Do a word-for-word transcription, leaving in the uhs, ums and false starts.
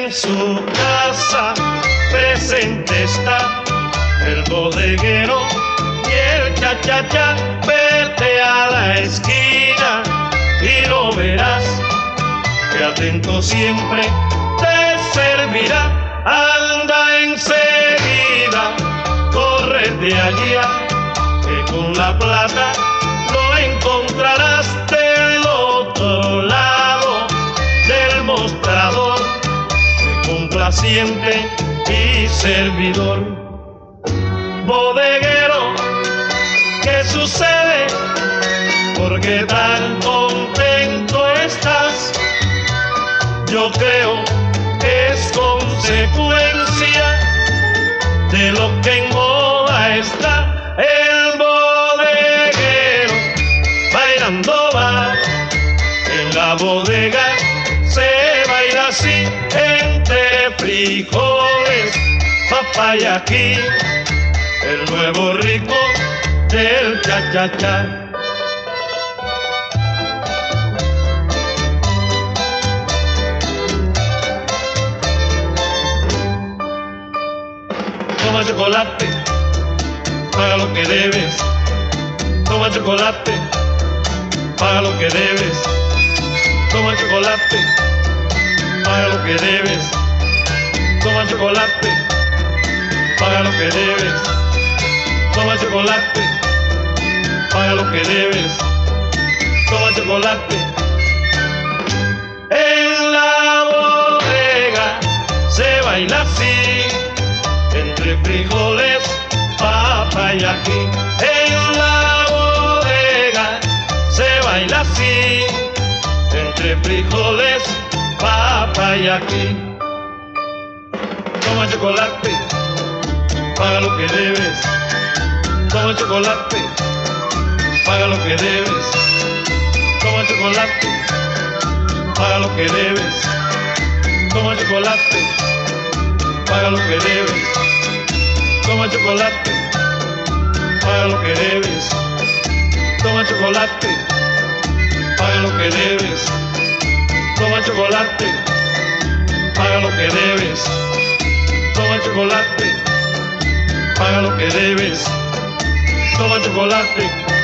en su casa presente está el bodeguero y el cha-cha-cha. Vete a la esquina y lo verás, que atento siempre te servirá. Anda enseguida, córrete allá, que con la plata lo encontrarás del otro lado del mostrador, de complaciente y servidor. Bodeguero, ¿qué sucede? ¿Por qué tan contento estás? Yo creo que es consecuencia de lo que en moda está. El bodeguero bailando va, en la bodega se baila así, entre frijoles, papaya aquí, el nuevo ritmo del cha-cha-cha. Toma chocolate, paga lo que debes. Toma chocolate, paga lo que debes. Toma chocolate, paga lo que debes. Toma chocolate, paga lo que debes. Toma chocolate, paga lo que debes. Toma chocolate. En la bodega se baila así, entre frijoles, papa y ají. En la bodega se baila así, entre frijoles, papa y ají. Toma chocolate, paga lo que debes. Toma chocolate, paga lo que debes. Toma chocolate, paga lo que debes. Toma chocolate, paga lo que debes. Toma chocolate, paga lo que debes. Toma chocolate, paga lo que debes. Toma chocolate, paga lo que debes. Toma chocolate, paga lo que debes. Toma chocolate.